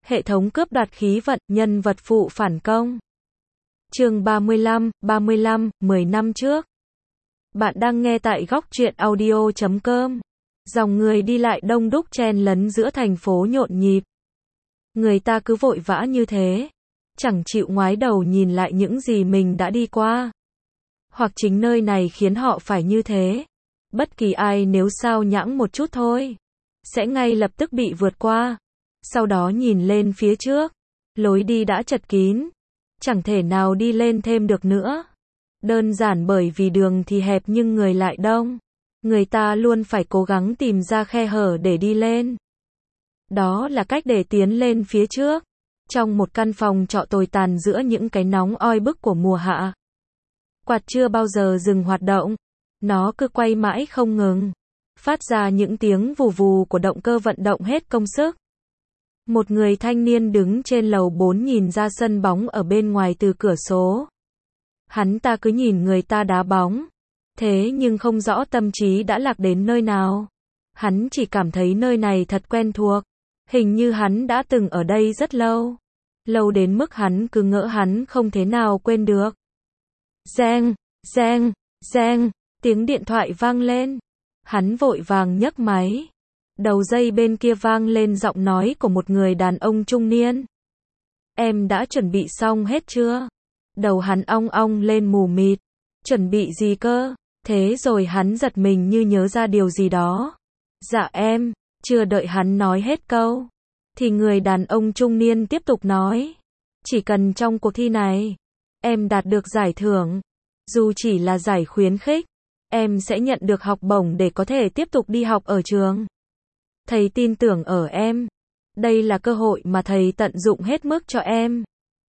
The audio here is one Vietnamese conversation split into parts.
Hệ thống cướp đoạt khí vận, nhân vật phụ phản công. Chương 35, 10 năm trước. Bạn đang nghe tại góc truyện audio.com. Dòng người đi lại đông đúc chen lấn giữa thành phố nhộn nhịp. Người ta cứ vội vã như thế, chẳng chịu ngoái đầu nhìn lại những gì mình đã đi qua. Hoặc chính nơi này khiến họ phải như thế. Bất kỳ ai nếu sao nhãng một chút thôi, sẽ ngay lập tức bị vượt qua. Sau đó nhìn lên phía trước, lối đi đã chật kín, chẳng thể nào đi lên thêm được nữa. Đơn giản bởi vì đường thì hẹp nhưng người lại đông. Người ta luôn phải cố gắng tìm ra khe hở để đi lên. Đó là cách để tiến lên phía trước. Trong một căn phòng trọ tồi tàn giữa những cái nóng oi bức của mùa hạ, quạt chưa bao giờ dừng hoạt động. Nó cứ quay mãi không ngừng, phát ra những tiếng vù vù của động cơ vận động hết công sức. Một người thanh niên đứng trên lầu 4 nhìn ra sân bóng ở bên ngoài từ cửa sổ. Hắn ta cứ nhìn người ta đá bóng, thế nhưng không rõ tâm trí đã lạc đến nơi nào. Hắn chỉ cảm thấy nơi này thật quen thuộc, hình như hắn đã từng ở đây rất lâu. Lâu đến mức hắn cứ ngỡ hắn không thể nào quên được. Reng, reng, reng, tiếng điện thoại vang lên. Hắn vội vàng nhấc máy. Đầu dây bên kia vang lên giọng nói của một người đàn ông trung niên. Em đã chuẩn bị xong hết chưa? Đầu hắn ong ong lên mù mịt. Chuẩn bị gì cơ? Thế rồi hắn giật mình như nhớ ra điều gì đó. Dạ em. Chưa đợi hắn nói hết câu, thì người đàn ông trung niên tiếp tục nói. Chỉ cần trong cuộc thi này, em đạt được giải thưởng, dù chỉ là giải khuyến khích, em sẽ nhận được học bổng để có thể tiếp tục đi học ở trường. Thầy tin tưởng ở em. Đây là cơ hội mà thầy tận dụng hết mức cho em.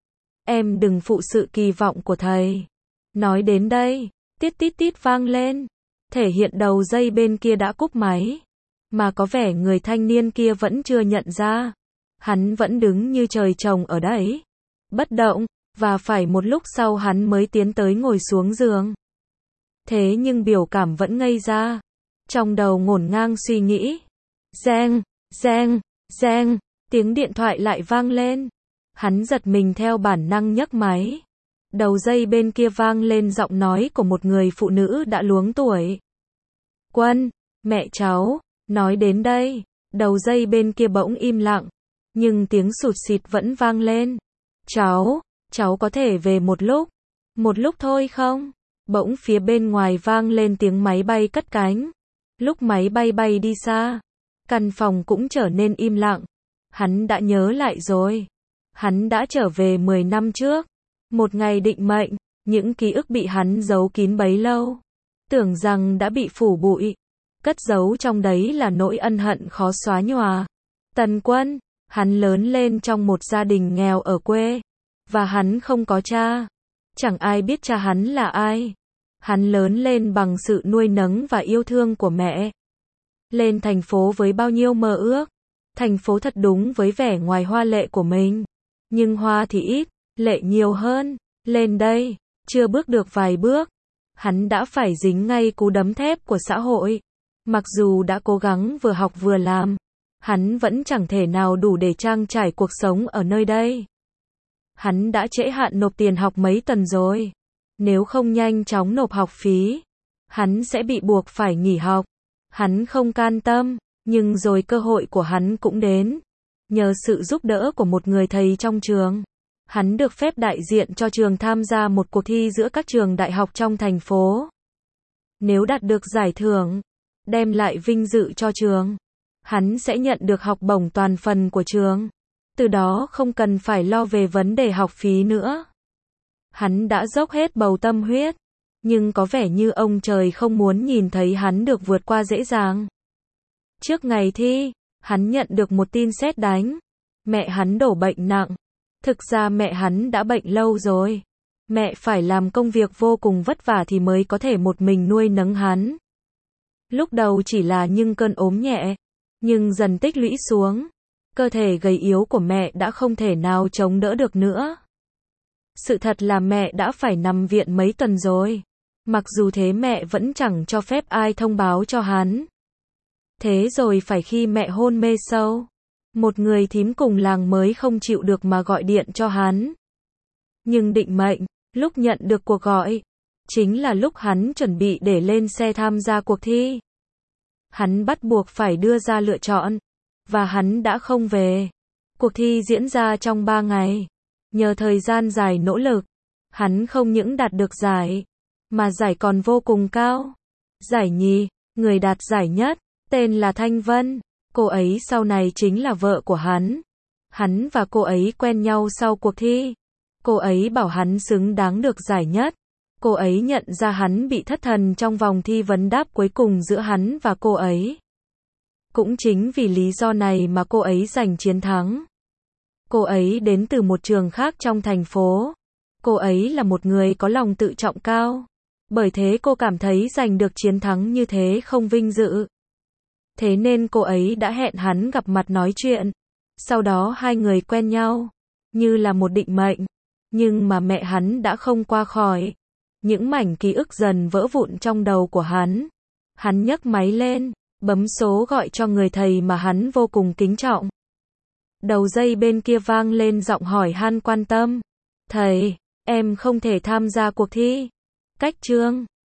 Em đừng phụ sự kỳ vọng của thầy. Nói đến đây, tít tít tít vang lên. Thể hiện đầu dây bên kia đã cúp máy. Mà có vẻ người thanh niên kia vẫn chưa nhận ra. Hắn vẫn đứng như trời trồng ở đấy, bất động, và phải một lúc sau hắn mới tiến tới ngồi xuống giường. Thế nhưng biểu cảm vẫn ngây ra. Trong đầu ngổn ngang suy nghĩ. Reng, reng, reng, tiếng điện thoại lại vang lên. Hắn giật mình theo bản năng nhấc máy. Đầu dây bên kia vang lên giọng nói của một người phụ nữ đã luống tuổi. Quân, mẹ cháu. Nói đến đây, đầu dây bên kia bỗng im lặng, nhưng tiếng sụt sịt vẫn vang lên. Cháu có thể về một lúc thôi không? Bỗng phía bên ngoài vang lên tiếng máy bay cất cánh. Lúc máy bay bay đi xa, căn phòng cũng trở nên im lặng. Hắn đã nhớ lại rồi. Hắn đã trở về 10 năm trước. Một ngày định mệnh, những ký ức bị hắn giấu kín bấy lâu, tưởng rằng đã bị phủ bụi. Cất giấu trong đấy là nỗi ân hận khó xóa nhòa. Tần Quân, hắn lớn lên trong một gia đình nghèo ở quê. Và hắn không có cha. Chẳng ai biết cha hắn là ai. Hắn lớn lên bằng sự nuôi nấng và yêu thương của mẹ. Lên thành phố với bao nhiêu mơ ước. Thành phố thật đúng với vẻ ngoài hoa lệ của mình. Nhưng hoa thì ít, lệ nhiều hơn. Lên đây, chưa bước được vài bước, hắn đã phải dính ngay cú đấm thép của xã hội. Mặc dù đã cố gắng vừa học vừa làm, hắn vẫn chẳng thể nào đủ để trang trải cuộc sống ở nơi đây. Hắn đã trễ hạn nộp tiền học mấy tuần rồi. Nếu không nhanh chóng nộp học phí, hắn sẽ bị buộc phải nghỉ học. Hắn không can tâm, nhưng rồi cơ hội của hắn cũng đến. Nhờ sự giúp đỡ của một người thầy trong trường, hắn được phép đại diện cho trường tham gia một cuộc thi giữa các trường đại học trong thành phố. Nếu đạt được giải thưởng, đem lại vinh dự cho trường, hắn sẽ nhận được học bổng toàn phần của trường. Từ đó không cần phải lo về vấn đề học phí nữa. Hắn đã dốc hết bầu tâm huyết, nhưng có vẻ như ông trời không muốn nhìn thấy hắn được vượt qua dễ dàng. Trước ngày thi, hắn nhận được một tin sét đánh. Mẹ hắn đổ bệnh nặng. Thực ra mẹ hắn đã bệnh lâu rồi. Mẹ phải làm công việc vô cùng vất vả thì mới có thể một mình nuôi nấng hắn. Lúc đầu chỉ là những cơn ốm nhẹ, nhưng dần tích lũy xuống, cơ thể gầy yếu của mẹ đã không thể nào chống đỡ được nữa. Sự thật là mẹ đã phải nằm viện mấy tuần rồi. Mặc dù thế mẹ vẫn chẳng cho phép ai thông báo cho hắn. Thế rồi phải khi mẹ hôn mê sâu, Một người thím cùng làng mới không chịu được mà gọi điện cho hắn. Nhưng định mệnh, lúc nhận được cuộc gọi, chính là lúc hắn chuẩn bị để lên xe tham gia cuộc thi. Hắn bắt buộc phải đưa ra lựa chọn, và hắn đã không về. Cuộc thi diễn ra trong 3 ngày. Nhờ thời gian dài nỗ lực, hắn không những đạt được giải, mà giải còn vô cùng cao. Giải nhì, người đạt giải nhất, tên là Thanh Vân. Cô ấy sau này chính là vợ của hắn. Hắn và cô ấy quen nhau sau cuộc thi. Cô ấy bảo hắn xứng đáng được giải nhất. Cô ấy nhận ra hắn bị thất thần trong vòng thi vấn đáp cuối cùng giữa hắn và cô ấy. Cũng chính vì lý do này mà cô ấy giành chiến thắng. Cô ấy đến từ một trường khác trong thành phố. Cô ấy là một người có lòng tự trọng cao. Bởi thế cô cảm thấy giành được chiến thắng như thế không vinh dự. Thế nên cô ấy đã hẹn hắn gặp mặt nói chuyện. Sau đó hai người quen nhau, như là một định mệnh. Nhưng mà mẹ hắn đã không qua khỏi. Những mảnh ký ức dần vỡ vụn trong đầu của hắn. Hắn nhấc máy lên, bấm số gọi cho người thầy mà hắn vô cùng kính trọng. Đầu dây bên kia vang lên giọng hỏi han quan tâm. Thầy, em không thể tham gia cuộc thi. Cách chương